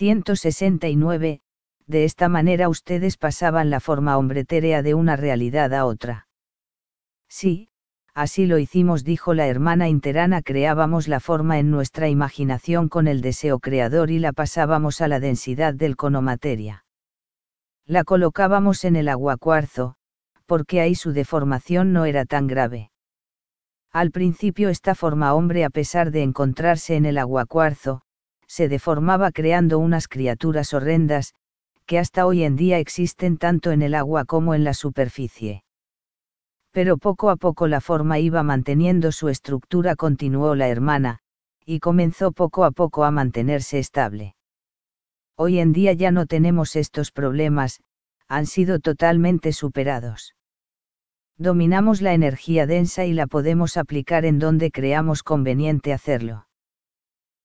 169, de esta manera ustedes pasaban la forma hombretérea de una realidad a otra. Sí, así lo hicimos, dijo la hermana Interana, creábamos la forma en nuestra imaginación con el deseo creador y la pasábamos a la densidad del cono materia. La colocábamos en el agua cuarzo, porque ahí su deformación no era tan grave. Al principio esta forma hombre, a pesar de encontrarse en el agua cuarzo, se deformaba creando unas criaturas horrendas, que hasta hoy en día existen tanto en el agua como en la superficie. Pero poco a poco la forma iba manteniendo su estructura, continuó la hermana, y comenzó poco a poco a mantenerse estable. Hoy en día ya no tenemos estos problemas, han sido totalmente superados. Dominamos la energía densa y la podemos aplicar en donde creamos conveniente hacerlo.